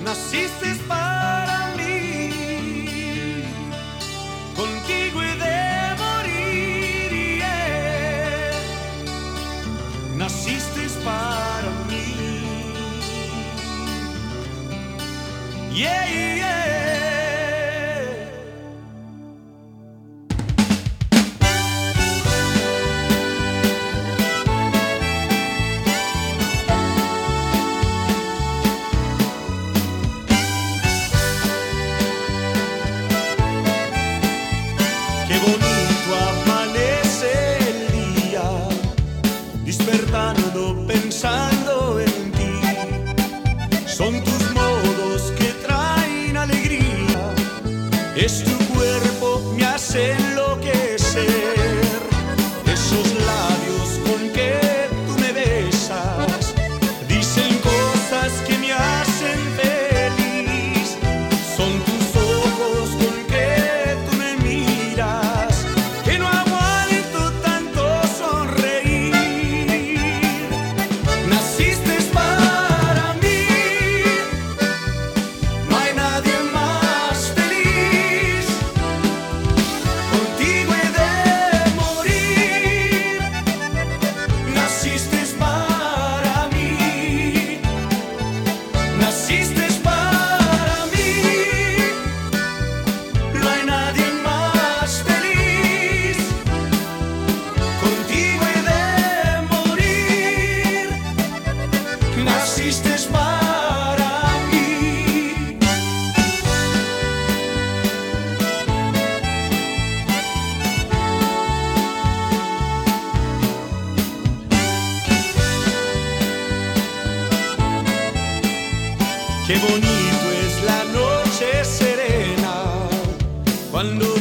Naciste para mí, contigo he de morir, yeah. Naciste para mí, yeah, yeah. Qué bonito amanece el día, despertando pensando en ti. Son tus modos que traen alegría, es tu cuerpo me hace enloquecer. Esos labios con que tú me besas dicen cosas que me hacen feliz. Son tus ojos con que tú me miras, que no aguanto tanto sonreír. Naciste para mí, no hay nadie más feliz. Contigo he de morir. Naciste para mí, naciste para mí. No hay nadie más feliz. Contigo he de morir. Naciste para mí. Qué bonito es la noche serena cuando